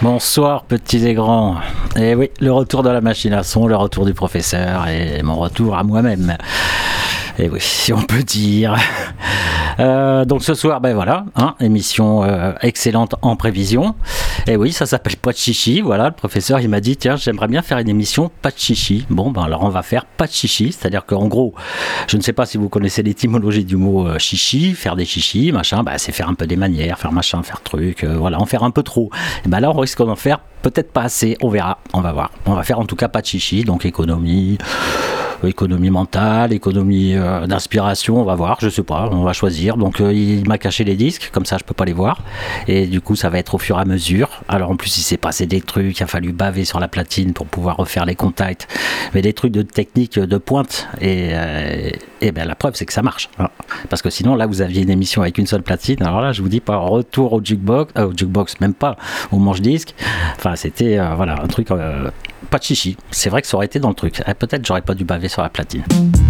Bonsoir petits et grands. Et oui, le retour de la machine à son, le retour du professeur et mon retour à moi-même. Et oui, si on peut dire. Donc ce soir, ben voilà, émission excellente en prévision. Et oui, ça s'appelle pas de chichi. Voilà, le professeur il m'a dit tiens, j'aimerais bien faire une émission pas de chichi. Bon, ben alors on va faire pas de chichi, c'est-à-dire qu'en gros, je ne sais pas si vous connaissez l'étymologie du mot chichi, faire des chichis, machin, ben c'est faire un peu des manières, faire machin, faire truc, voilà, en faire un peu trop. Et ben là, on risque d'en faire peut-être pas assez, on verra, on va voir. On va faire en tout cas pas de chichi, donc économie mentale, économie d'inspiration, on va voir, je sais pas, on va choisir. Donc il m'a caché les disques, comme ça je peux pas les voir. Et du coup ça va être au fur et à mesure. Alors en plus il s'est passé des trucs, il a fallu baver sur la platine pour pouvoir refaire les contacts, mais des trucs de technique de pointe. Et ben la preuve c'est que ça marche. Parce que sinon là vous aviez une émission avec une seule platine. Alors là je vous dis pas retour au jukebox même pas, au manche-disque. Enfin c'était voilà un truc pas de chichi. C'est vrai que ça aurait été dans le truc. Peut-être j'aurais pas dû baver sur la platine.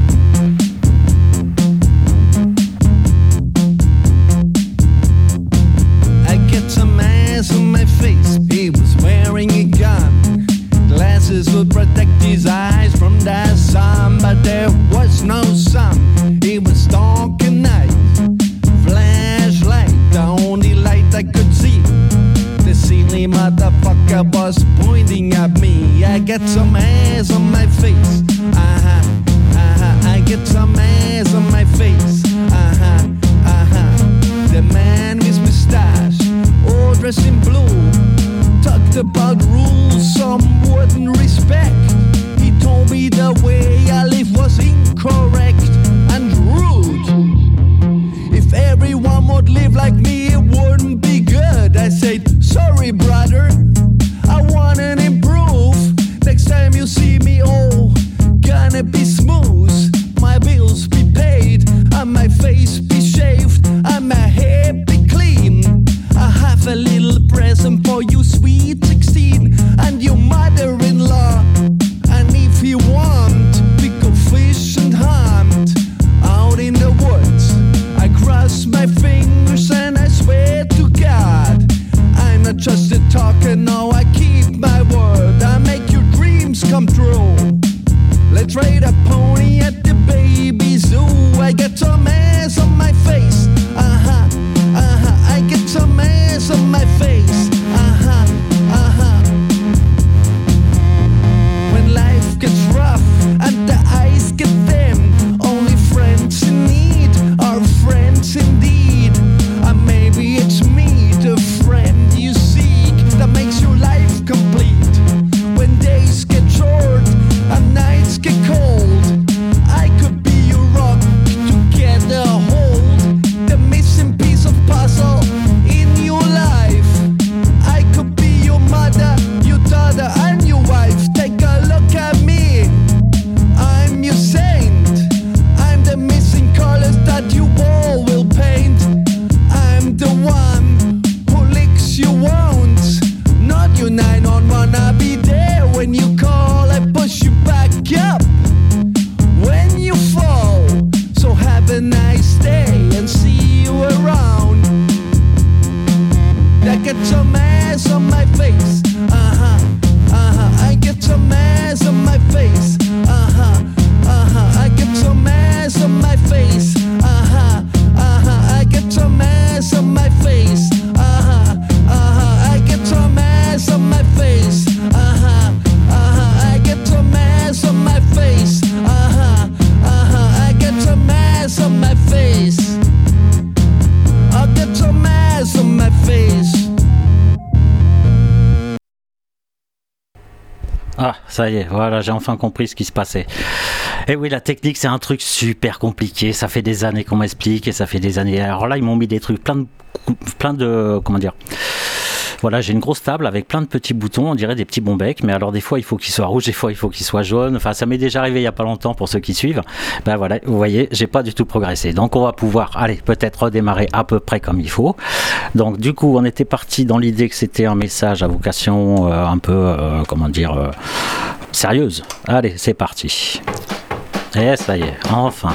I get some ass on my face. He was wearing a gun. Glasses would protect his eyes from the sun, but there was no sun. It was dark at night. Flashlight, the only light I could see. The silly motherfucker was pointing at me. I get some ass on my face. I get some ass on my face. The man with mustache, all dressed in blue, talked about rules some wouldn't respect. He told me the way I live was incorrect and rude. If everyone would live like me, it wouldn't be good. I said, sorry brother, I wanna improve. Next time you see me, oh, gonna be smooth. My bills be paid, and my face be shaved, and my hair be clean. I have a little present for you, sweet 16, and your mother-in-law. And if you want, we go fish and hunt out in the woods. I cross my fingers and I swear to God, I'm not just a talker, no, I keep my word. I make your dreams come true. Let's ride a pony at the baby zoo. I get some ass on my face. I get some ass on my face. When life gets rough and the eyes get dim, only friends in need are friends indeed. And maybe it's me, the friend you seek, that makes your life complete. When days get short and nights get cold, I could be your rock to get a hold. The missing piece of puzzle in your life. I could be your mother, your daughter and your wife. Take a look at me, I'm your saint. I'm the missing colors that you all will paint. I'm the one who licks your wounds, not your 911. I'll be there when you call. I push you back up when you fall. So have a nice day and see you around. I get some ass on my face. I get some ass on my face. I get some ass on my face. I get some ass on my face. I get some ass on my face. I get some ass on my face. I get some ass on my face. I'll get some ass on my face. Ah, ça y est, voilà, j'ai enfin compris ce qui se passait. Et oui, la technique, c'est un truc super compliqué. Ça fait des années qu'on m'explique et ça fait des années. Alors là, ils m'ont mis des trucs, plein de, comment dire. Voilà, j'ai une grosse table avec plein de petits boutons, on dirait des petits bons becs, mais alors des fois il faut qu'ils soient rouges, des fois il faut qu'ils soient jaunes. Enfin, ça m'est déjà arrivé il y a pas longtemps pour ceux qui suivent. Ben voilà, vous voyez, j'ai pas du tout progressé. Donc on va pouvoir, allez, peut-être redémarrer à peu près comme il faut. Donc du coup, on était parti dans l'idée que c'était un message à vocation un peu, sérieuse. Allez, c'est parti. Et ça y est, enfin.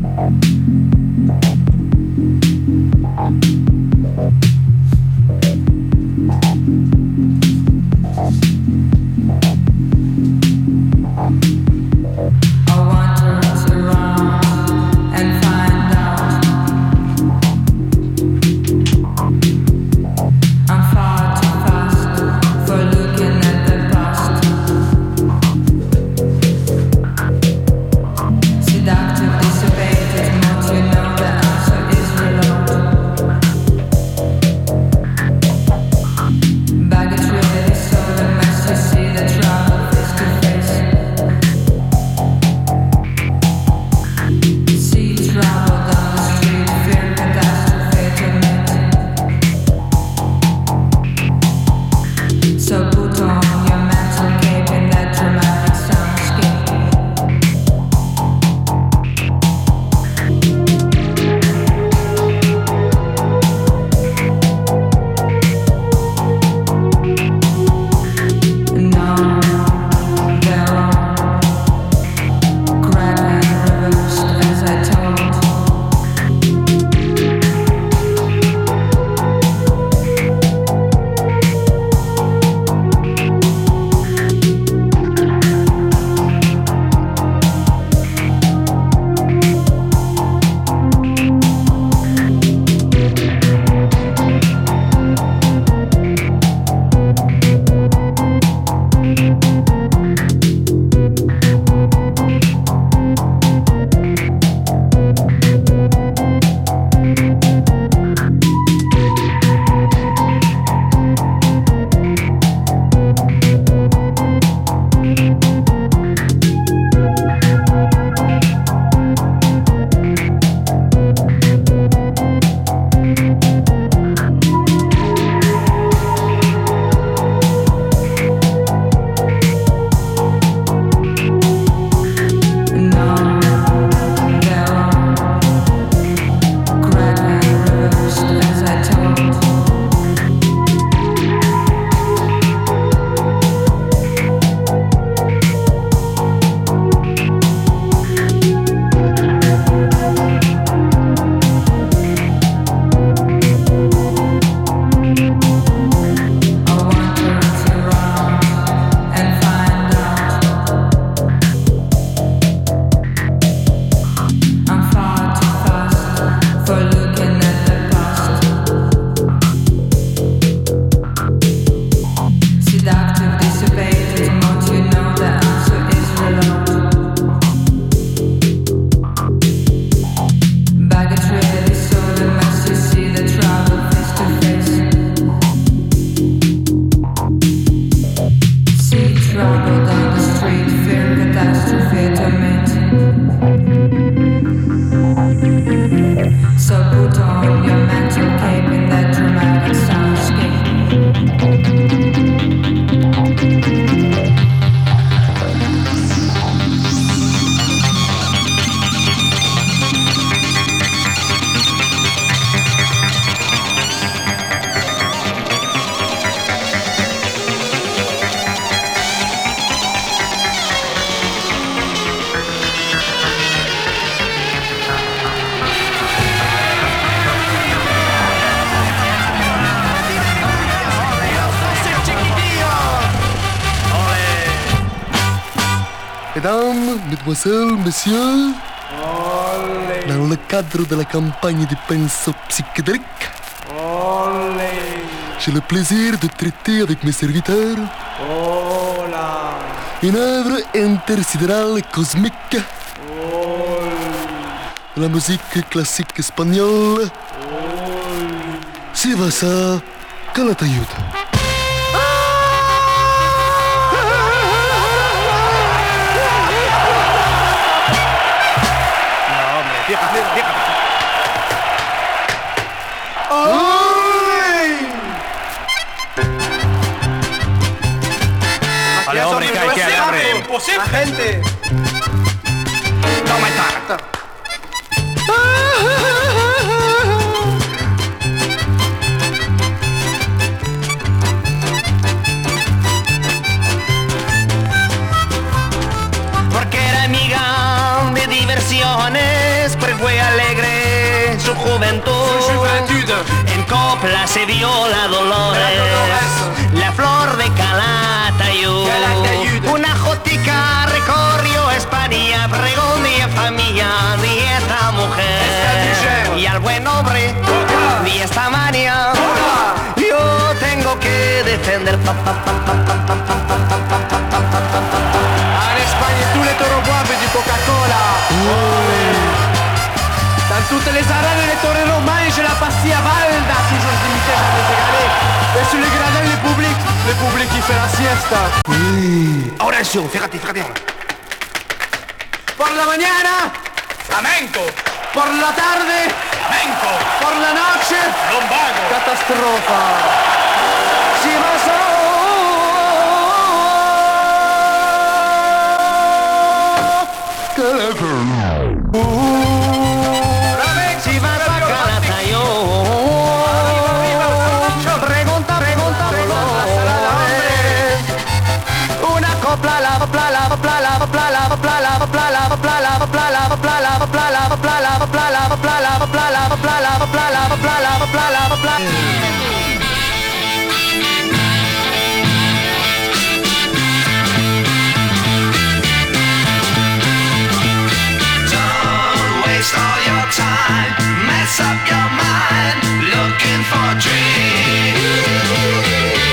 Mesdames, mesdemoiselles, messieurs, dans le cadre de la campagne de pinceau psychédélique, j'ai le plaisir de traiter avec mes serviteurs une œuvre intersidérale et cosmique de la musique classique espagnole. Si va ça, Calatayud. Vale, hombre, que abre. ¡Imposible! ¡Gente! Toma esta. Porque era amiga de diversiones, pues fue alegre su juventud. En copla se viola Dolores, la flor de Calatayud. Una jotica recorrió España, pregón de familia de esta mujer. Y al buen hombre de esta manía yo tengo que defender. En Espagne, tous les taureaux boivent du Coca-Cola. Dans toutes les arènes, les toreros mangent la pastilla Valda. Toujours limité, jamais égalé. Et sur les gradins, le public qui fait la siesta. Horacio, fíjate. Por la mañana, Flamenco. por la tarde, Flamenco. por la noche, Lombago. catastrofa. Si vas a... Si vas a Calatayud, pregunta, una copla, la copla, la copla, la copla, la copla, la copla, la copla, la copla, la copla, la copla, la copla, la copla, la copla, la copla, la copla, la copla, la copla, la copla, la copla. Waste all your time, mess up your mind, looking for dreams.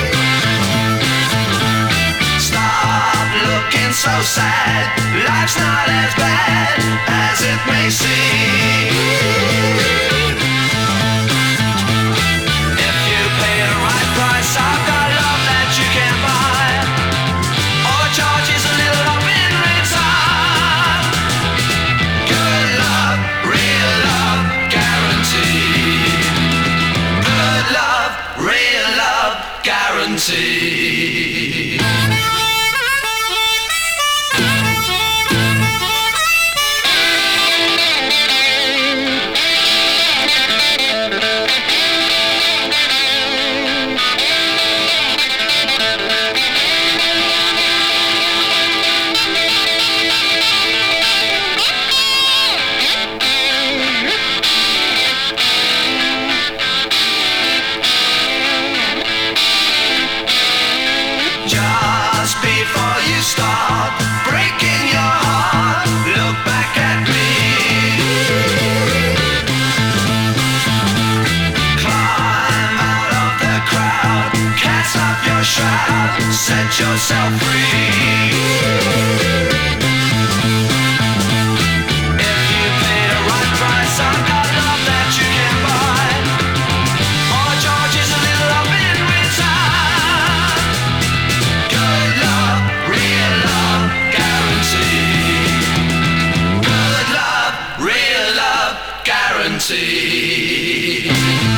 Stop looking so sad, life's not as bad as it may seem. If you pay the right price, I've got love that you can't buy. All the charges a little up in return. Good love, real love, guaranteed. Good love, real love, guaranteed. Just before you start breaking your heart, look back at me. Climb out of the crowd, cast up your shroud, set yourself free. If you pay the right price, I've got love that you can buy. All charges a little up in return. Good love, real love, guaranteed. Good love, real love, guaranteed.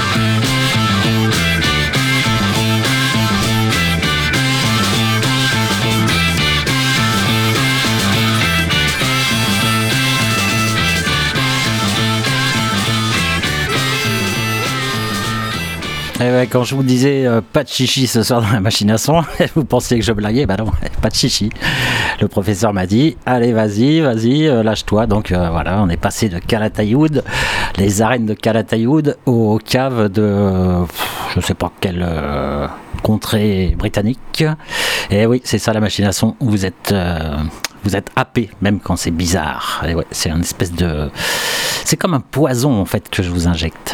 Et ouais, quand je vous disais pas de chichi ce soir dans la machine à son, vous pensiez que je blaguais, bah non, pas de chichi. Le professeur m'a dit, allez vas-y, lâche-toi. Donc voilà, on est passé de Calatayud, les arènes de Calatayud, aux caves de je sais pas quelle contrée britannique. Et oui, c'est ça la machine à son, vous êtes Vous êtes happé, même quand c'est bizarre. Et ouais, c'est une espèce de... C'est comme un poison, en fait, que je vous injecte.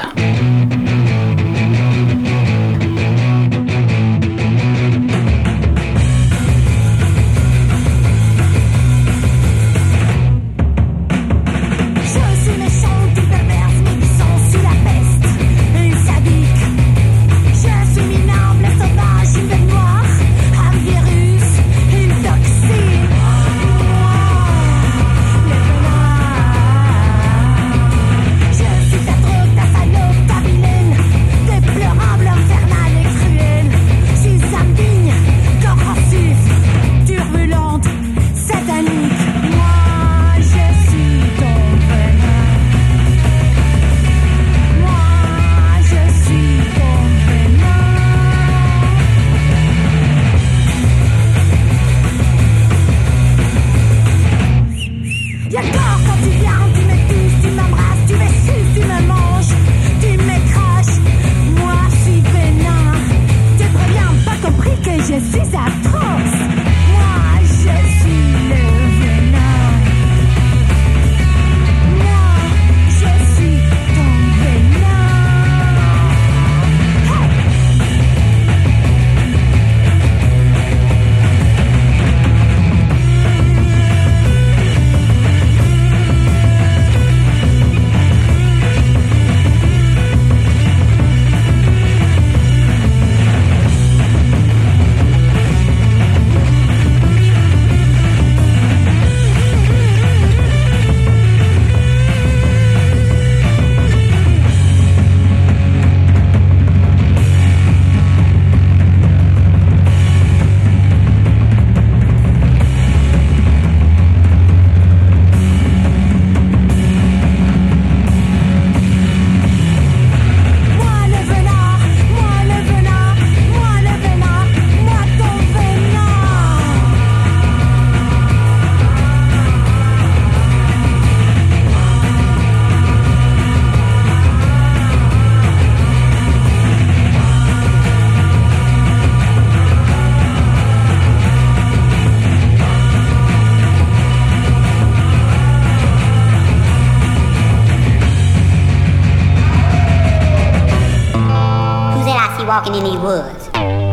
Walking in these woods?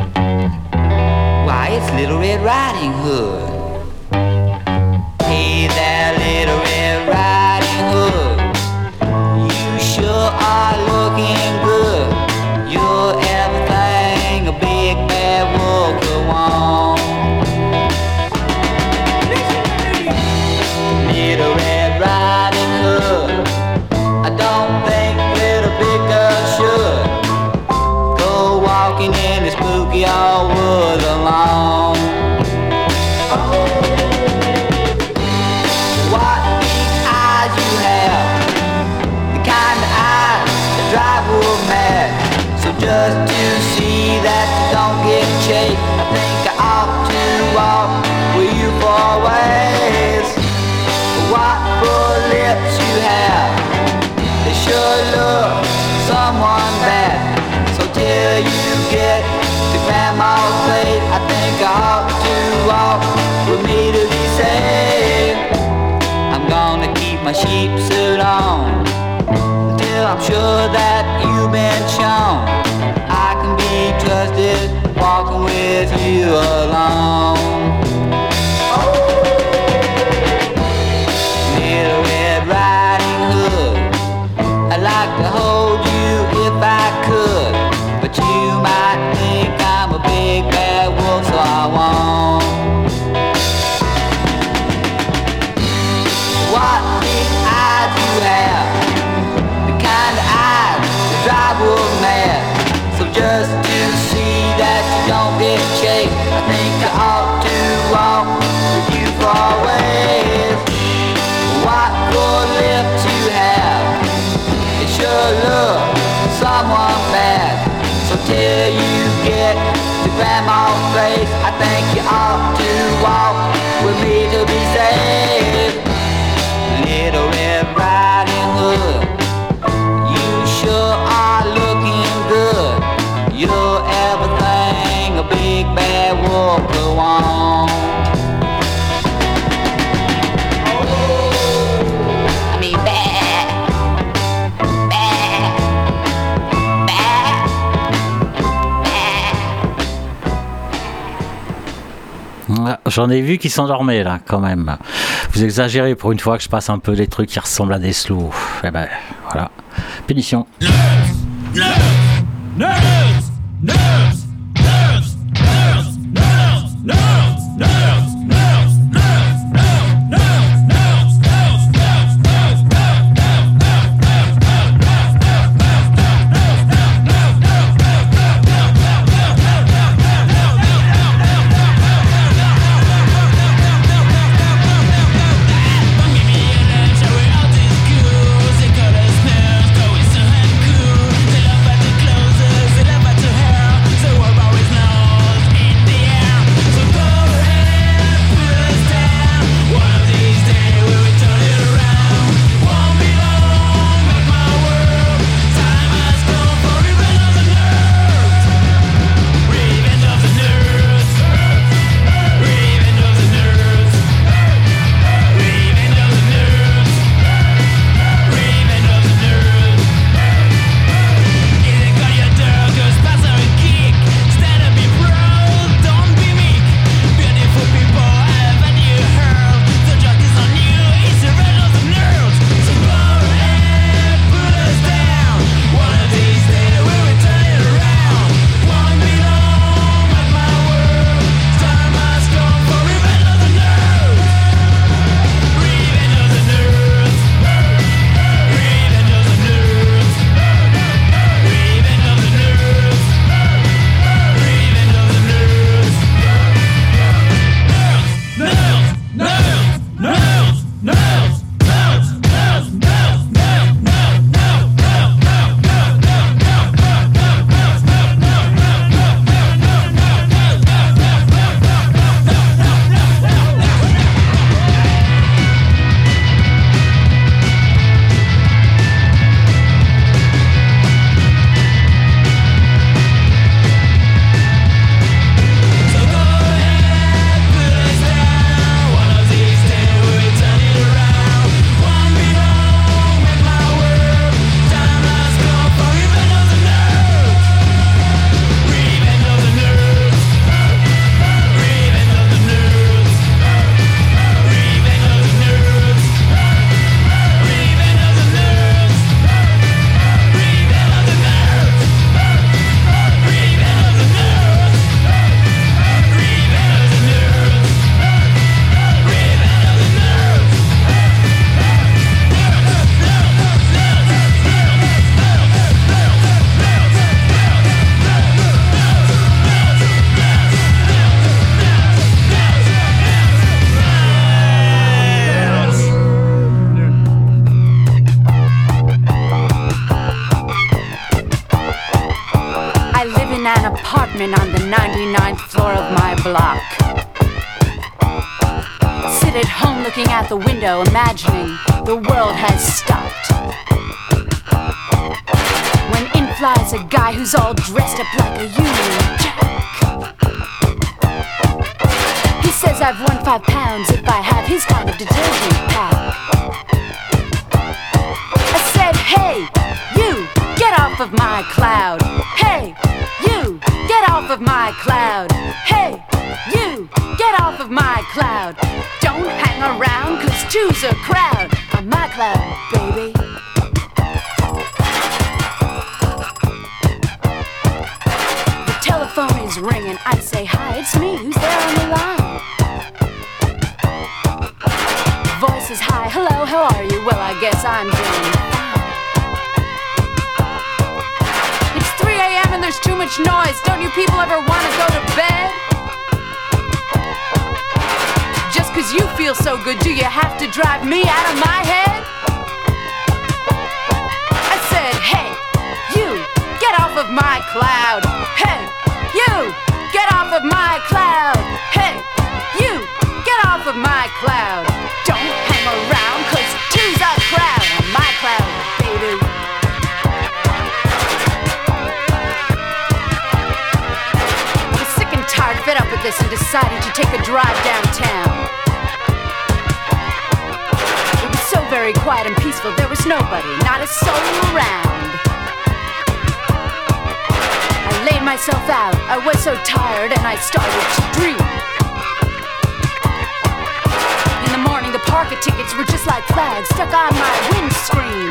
Why, it's Little Red Riding Hood. Hey there, Little Red Riding Hood. You sure are looking good. You're everything a big bad wolf could want. Little Red Riding Hood. I don't think little big girl should walking in the spooky old woods alone. What big eyes you have, the kind of eyes that drive wolf mad. So just to see that you don't get chased, I think I ought to walk with you for a ways. What full lips you have, they sure look someone bad. So till you get to Grandma's place, I think I ought to walk with me to be safe. I'm gonna keep my sheep suit on until I'm sure that you've been shown I can be trusted walking with you alone. Little Red Riding Hood, I'd like to hold you if I could, but you might think I'm a big bad wolf, so I won't. What big eyes you have, the kind of eyes that drive wolf mad. So just to see that you don't get chased, I think I ought to walk with you for a ways. What good lips you have, it sure look someone bad. So till you get to Grandma's place, I think you ought to walk with me to be safe. Little Red Riding Hood, you sure are looking good. You're everything a big bad wolf could want. J'en ai vu qui s'endormaient là quand même. Vous exagérez pour une fois que je passe un peu des trucs qui ressemblent à des slows. Eh ben voilà. Pénition. apartment on the 99th floor of my block. Sit at home looking out the window, imagining the world has stopped. When in flies a guy who's all dressed up like a Union Jack. He says I've won 5 pounds if I have his kind of detergent pack. I said, hey, you, get off of my cloud. Hey, you, get off of my cloud. Hey, you, get off of my cloud. Don't hang around, cause two's a crowd on my cloud, baby. The telephone is ringing, I say, hi, it's me, who's there on the line? Voice is, hi, hello, how are you? Well, I guess I'm doing fine. It's 3 a.m. and there's too much noise. Don't you people ever want to go to bed? Just cause you feel so good, do you have to drive me out of my head? I said, hey, you, get off of my cloud. Hey, you, get off of my cloud. Hey, you, get off of my cloud. Don't hang around, cause two's a crowd on my cloud, baby. I was sick and tired, fed up with this, and decided to take a drive downtown. It was so very quiet and peaceful, there was nobody, not a soul around. I laid myself out, I was so tired, and I started to dream. tickets were just like flags stuck on my windscreen.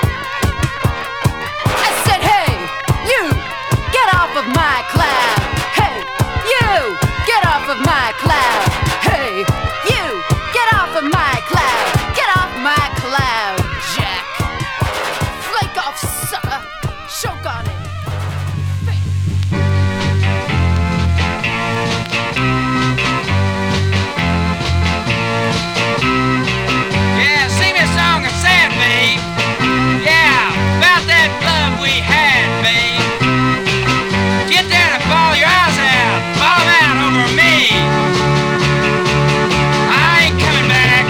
I said, hey, you, get off of my cloud. Hey, you, get off of my cloud. Hey, you, get off of my cloud. Get off my cloud, Jack. Flake off, sucker. Choke on it. Yeah, sing me a song of sad, babe. Yeah, about that love we had, babe. Get there and bawl your eyes out. Bawl 'em out over me. I ain't coming back.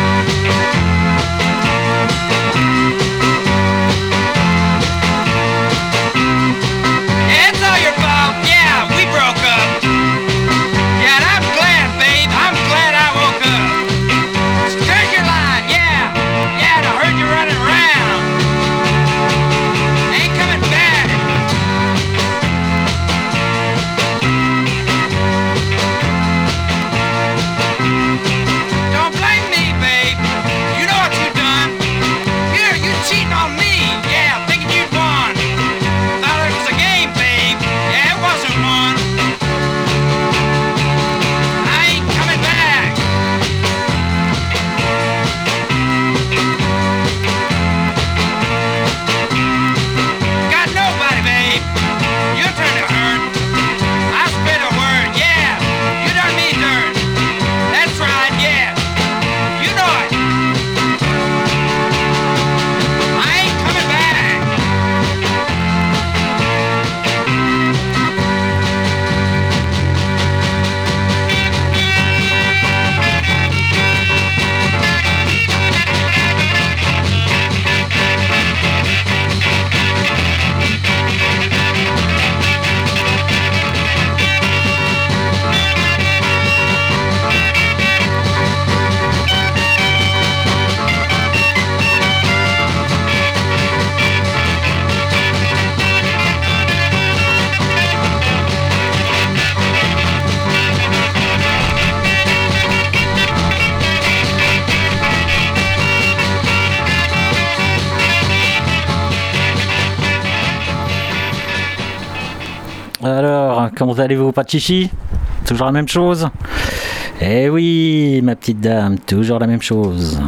It's all your fault. Yeah, we broke up. Yeah, and I'm glad, babe. I'm glad I woke up. Turn your line, yeah. Yeah, and I heard you running around. Ain't coming back. Don't blame me, babe. You know what you done. You cheating on me. Yeah, thinking you'd won. Thought it was a game, babe. Yeah, it wasn't one. I ain't coming back. Got nobody, babe. Your turn to hurt. I spit a word, yeah. You done me dirt. That's right, yeah. You know it. I ain't coming back. Alors, comment allez-vous, pas de chichi? Toujours la même chose? Eh oui, ma petite dame, toujours la même chose.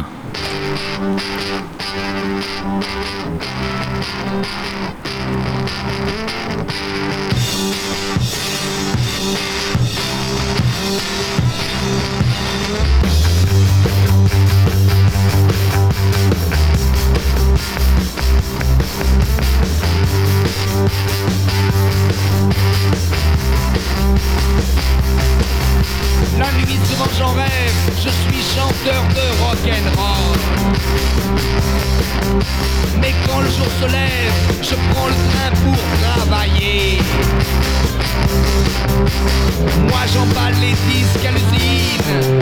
La nuit souvent j'en rêve, je suis chanteur de rock'n'roll. Mais quand le jour se lève, je prends le train pour travailler. Moi j'emballe les disques à l'usine.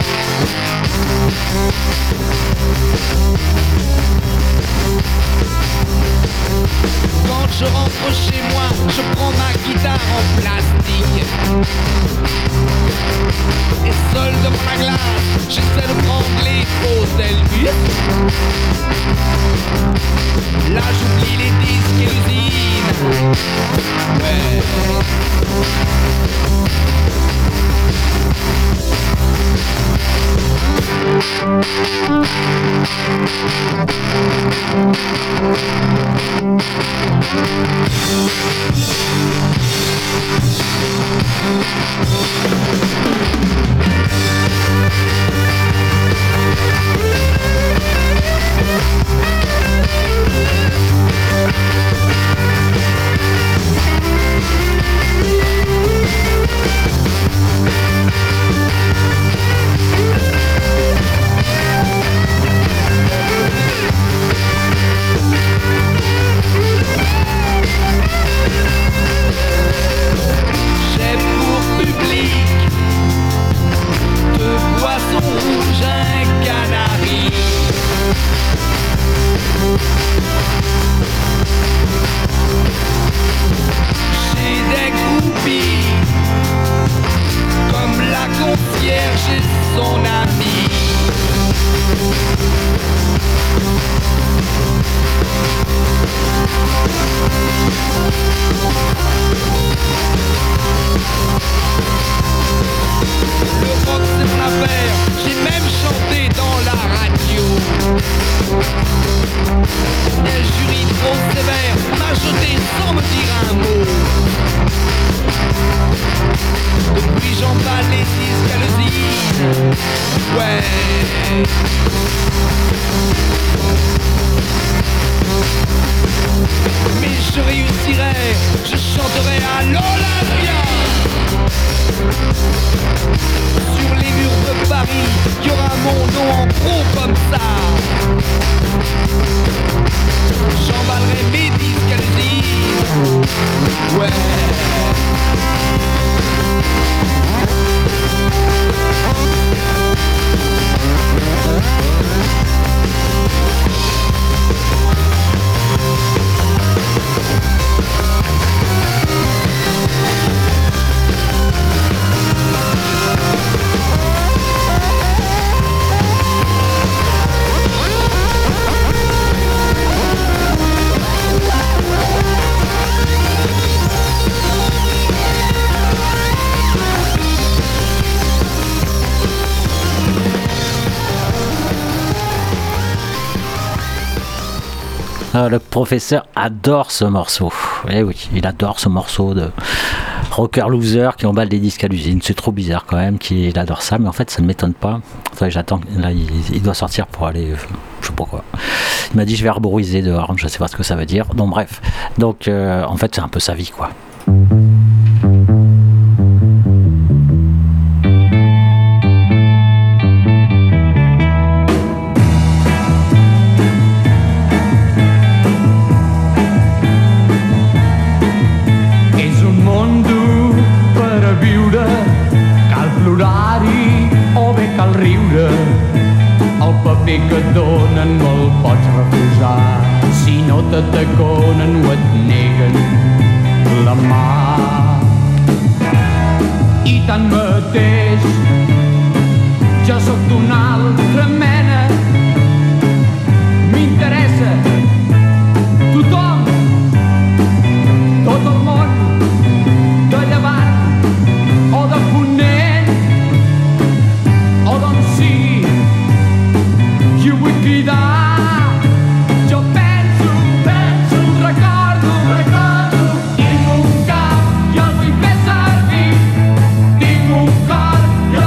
Quand je rentre chez moi, je prends ma guitare en plastique. Et seul devant la glace, j'essaie de prendre les fausses bus. Là j'oublie les disques et l'usine. Ouais. J'ai pour public Ouais. Mais je réussirai, je chanterai à l'Olympia. Sur les murs de Paris, il y aura mon nom en gros comme ça. J'emballerai mes disques à l'usine. Ouais. Le professeur adore ce morceau. Eh oui, il adore ce morceau de rocker loser qui emballe des disques à l'usine. C'est trop bizarre quand même qu'il adore ça, mais en fait ça ne m'étonne pas. Enfin, j'attends, là il doit sortir pour aller, je sais pas quoi. Il m'a dit je vais arboriser dehors, je sais pas ce que ça veut dire. Donc bref, donc en fait c'est un peu sa vie quoi. El paper que et donen no el pots refusar. Si no t'ataconen o et neguen la mà. I tanmateix jo sóc d'una altra mena. M'interessa tothom, tot el món, de llevant o de ponent o d'on sigui. Jo vull cridar, jo penso, recordo, tinc un cap i el vull fer servir. Tinc un cor i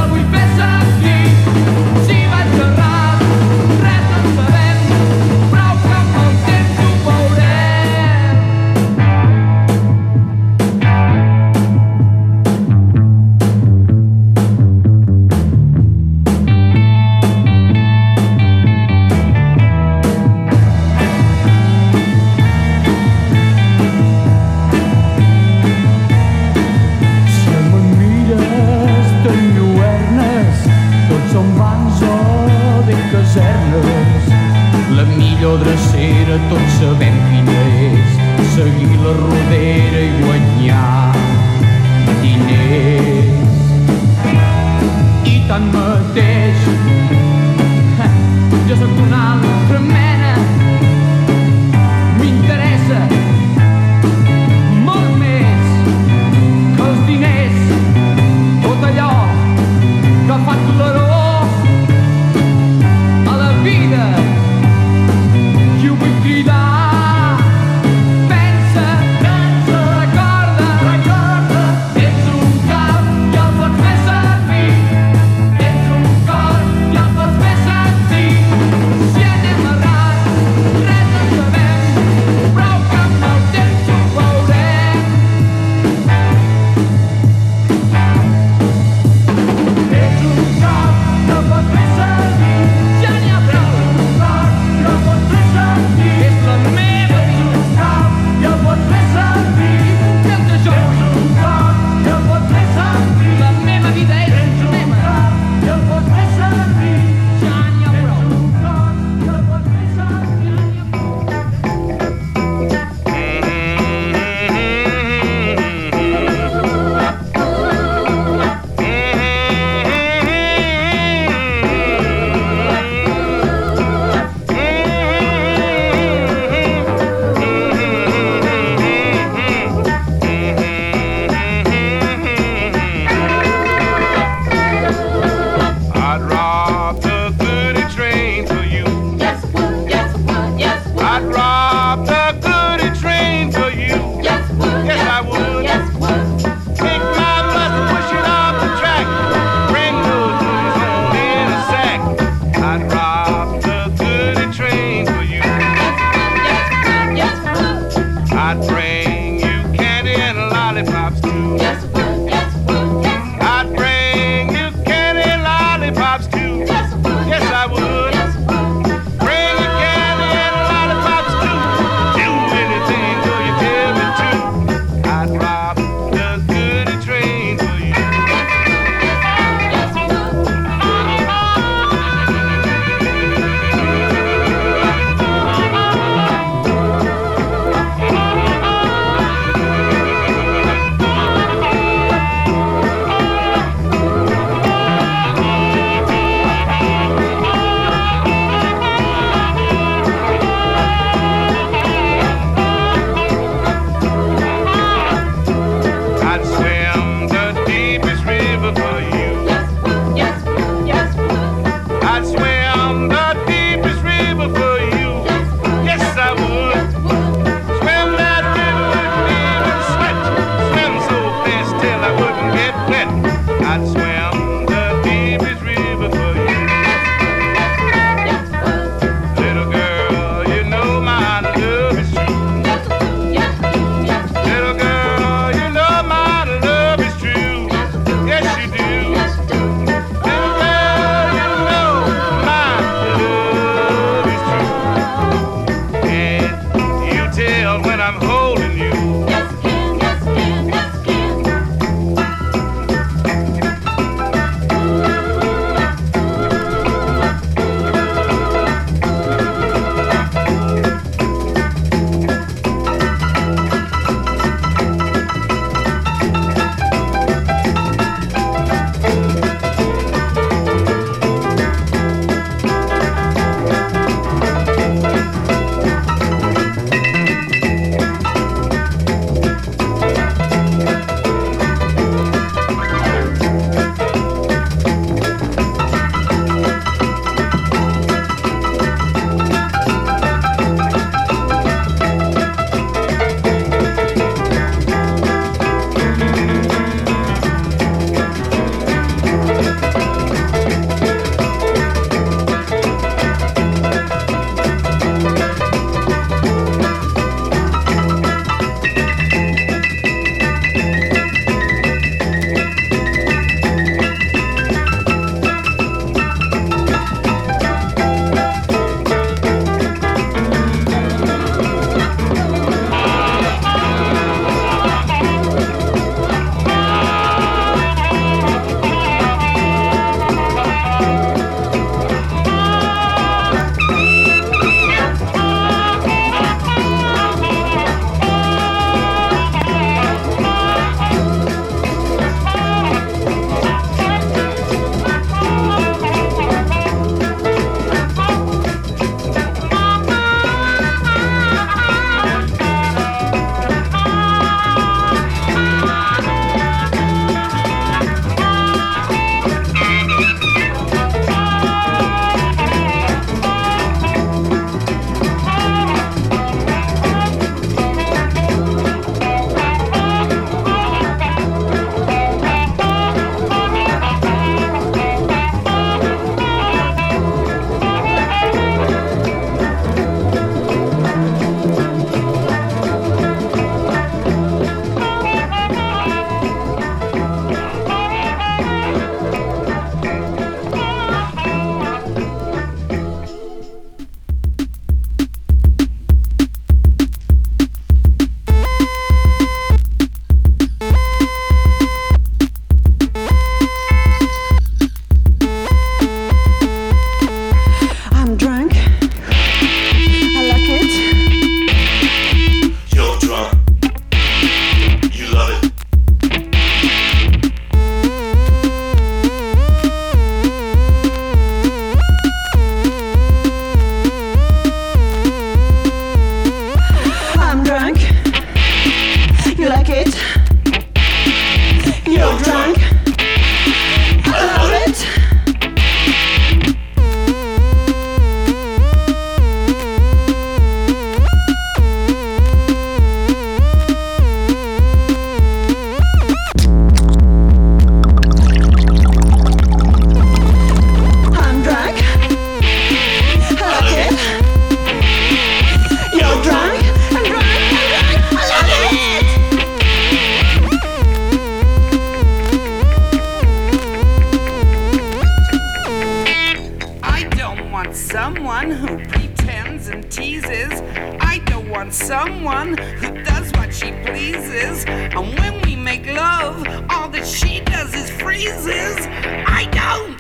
someone who pretends and teases. I don't want someone who does what she pleases. And when we make love, all that she does is freezes. I don't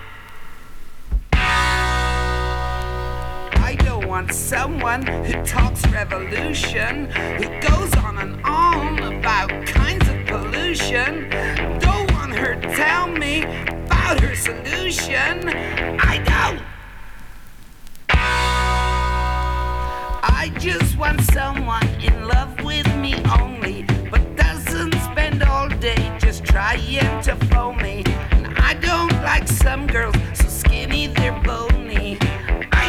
want someone who talks revolution, who goes on and on about kinds of pollution. Don't want her to tell me about her solution. I don't. I just want someone in love with me only, but doesn't spend all day just trying to phone me. And I don't like some girls so skinny they're bony. I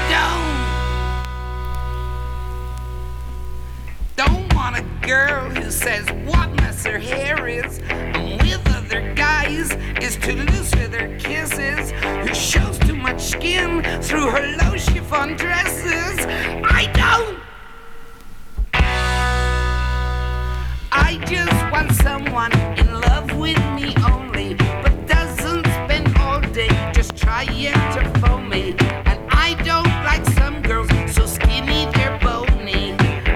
don't want a girl who says what mess her hair is, and with other guys is too loose with her kisses, who shows too much skin through her low chiffon dresses. I don't. I just want someone in love with me only, but doesn't spend all day just trying to phone me. And I don't like some girls so skinny they're bony.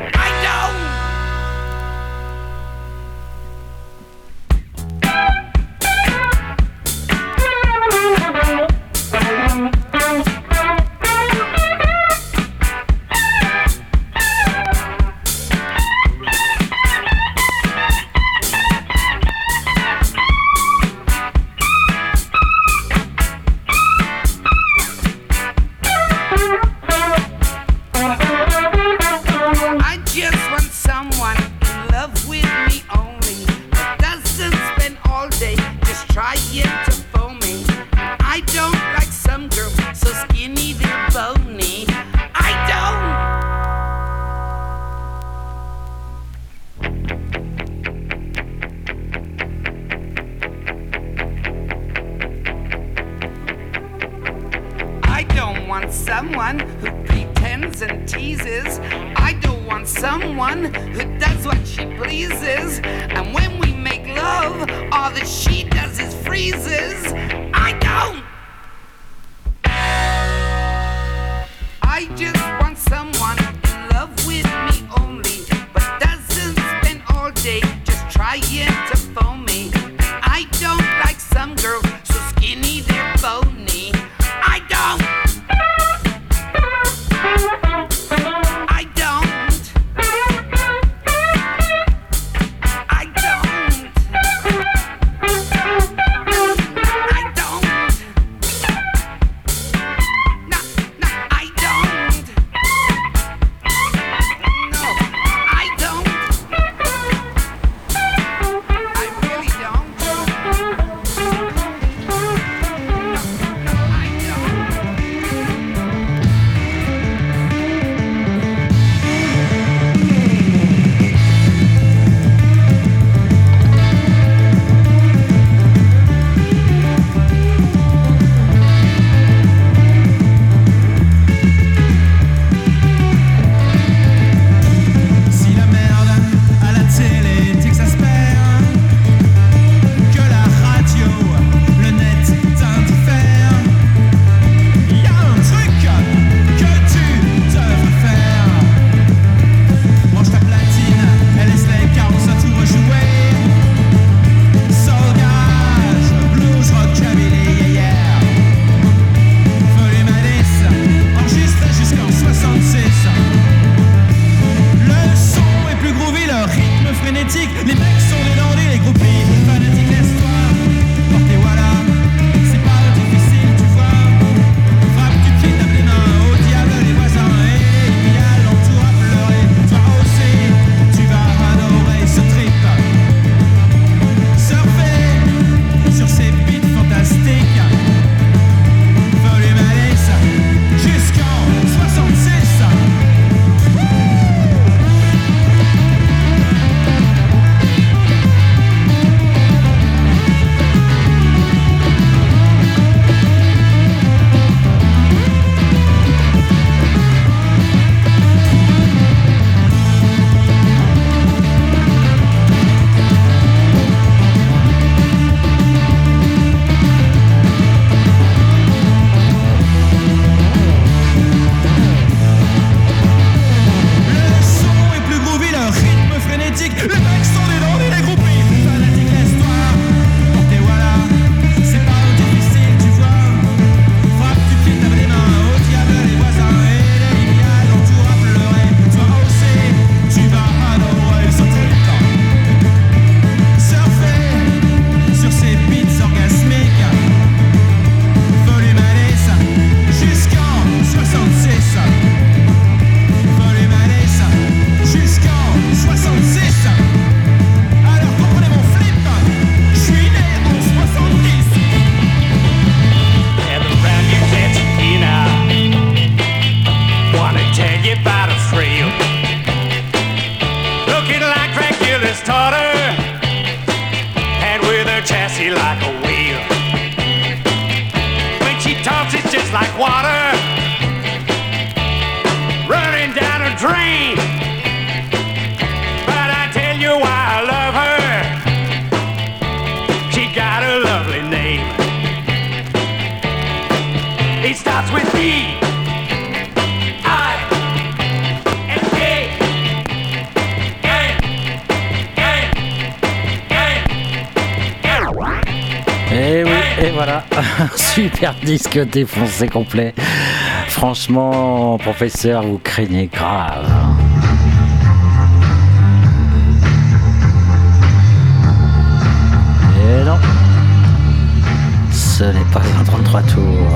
Someone who pretends and teases. I don't want someone who does what she pleases. And when we make love, all that she does is freezes. I don't. I just want someone in love with me only, but doesn't spend all day just trying to phone me. I don't like some girls so skinny they're bony. I don't. Voilà, super disque défoncé complet. Franchement, professeur, vous craignez grave. Et non, ce n'est pas un 33 tours.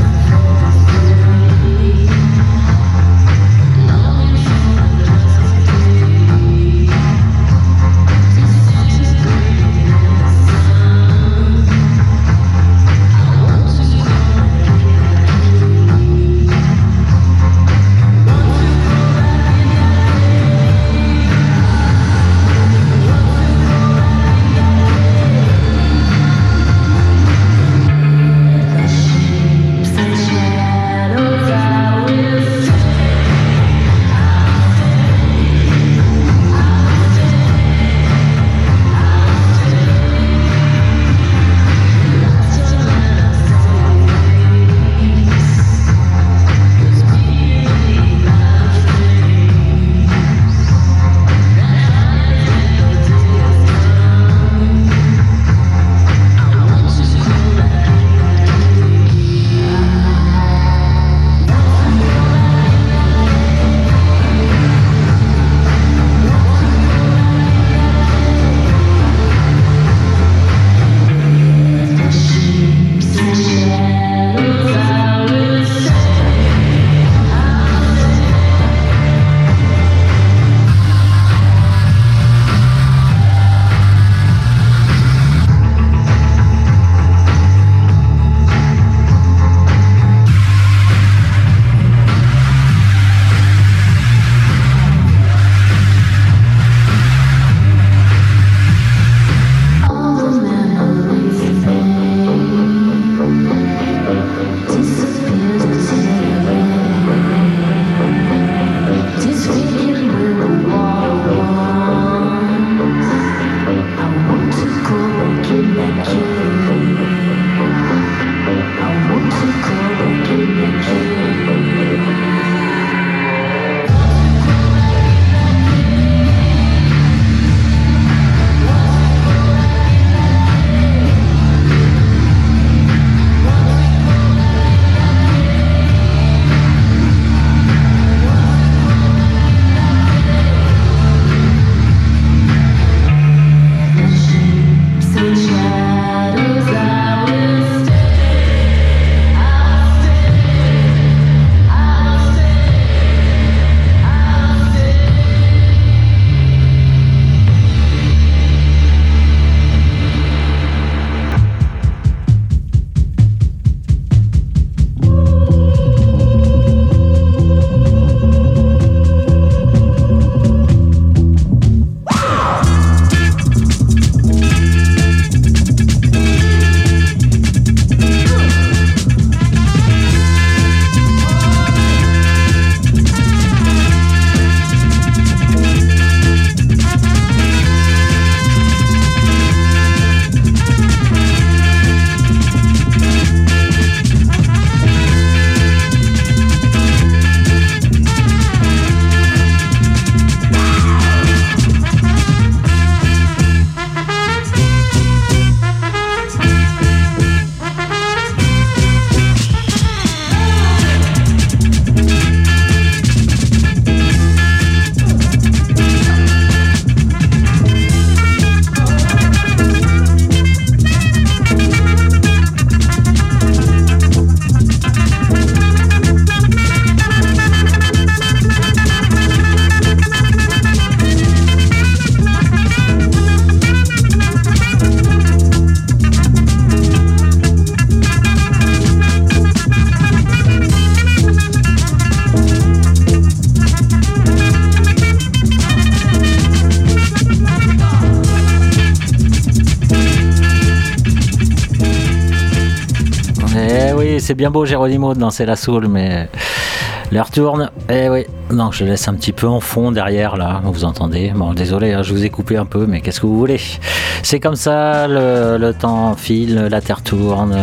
c'est bien beau Geronimo de danser la soul, mais l'heure tourne. Eh oui, non, je laisse un petit peu en fond derrière là, vous entendez. Bon, désolé, hein, je vous ai coupé un peu, mais qu'est-ce que vous voulez? C'est comme ça, le temps file, la terre tourne.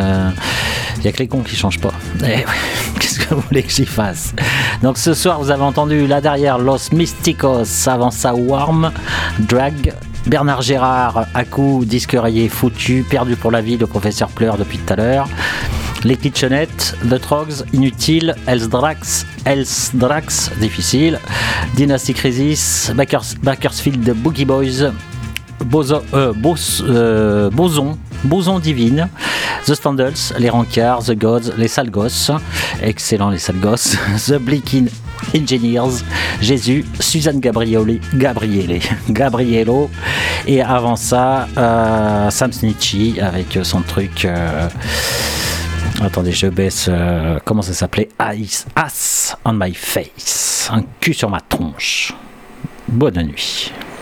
Il n'y a que les cons qui changent pas. Eh oui, qu'est-ce que vous voulez que j'y fasse? Donc ce soir, vous avez entendu là derrière Los Mysticos, avant ça Warm, Drag, Bernard Gérard, à coup, disque rayé, foutu, perdu pour la vie, le professeur pleure depuis tout à l'heure. Les Kitchenettes, The Trogs, Inutile, Elsdrax, difficile. Dynasty Crisis, Bakersfield Boogie Boys, Boson Divine, The Spandles, les Rancards, The Gods, les Salgos, excellent les Salgos, The Bleakin Engineers, Jésus, Suzanne Gabriello, et avant ça, Sam Snitchy avec son truc. Attendez, je baisse. Comment ça s'appelait? Ass on my face. Un cul sur ma tronche. Bonne nuit.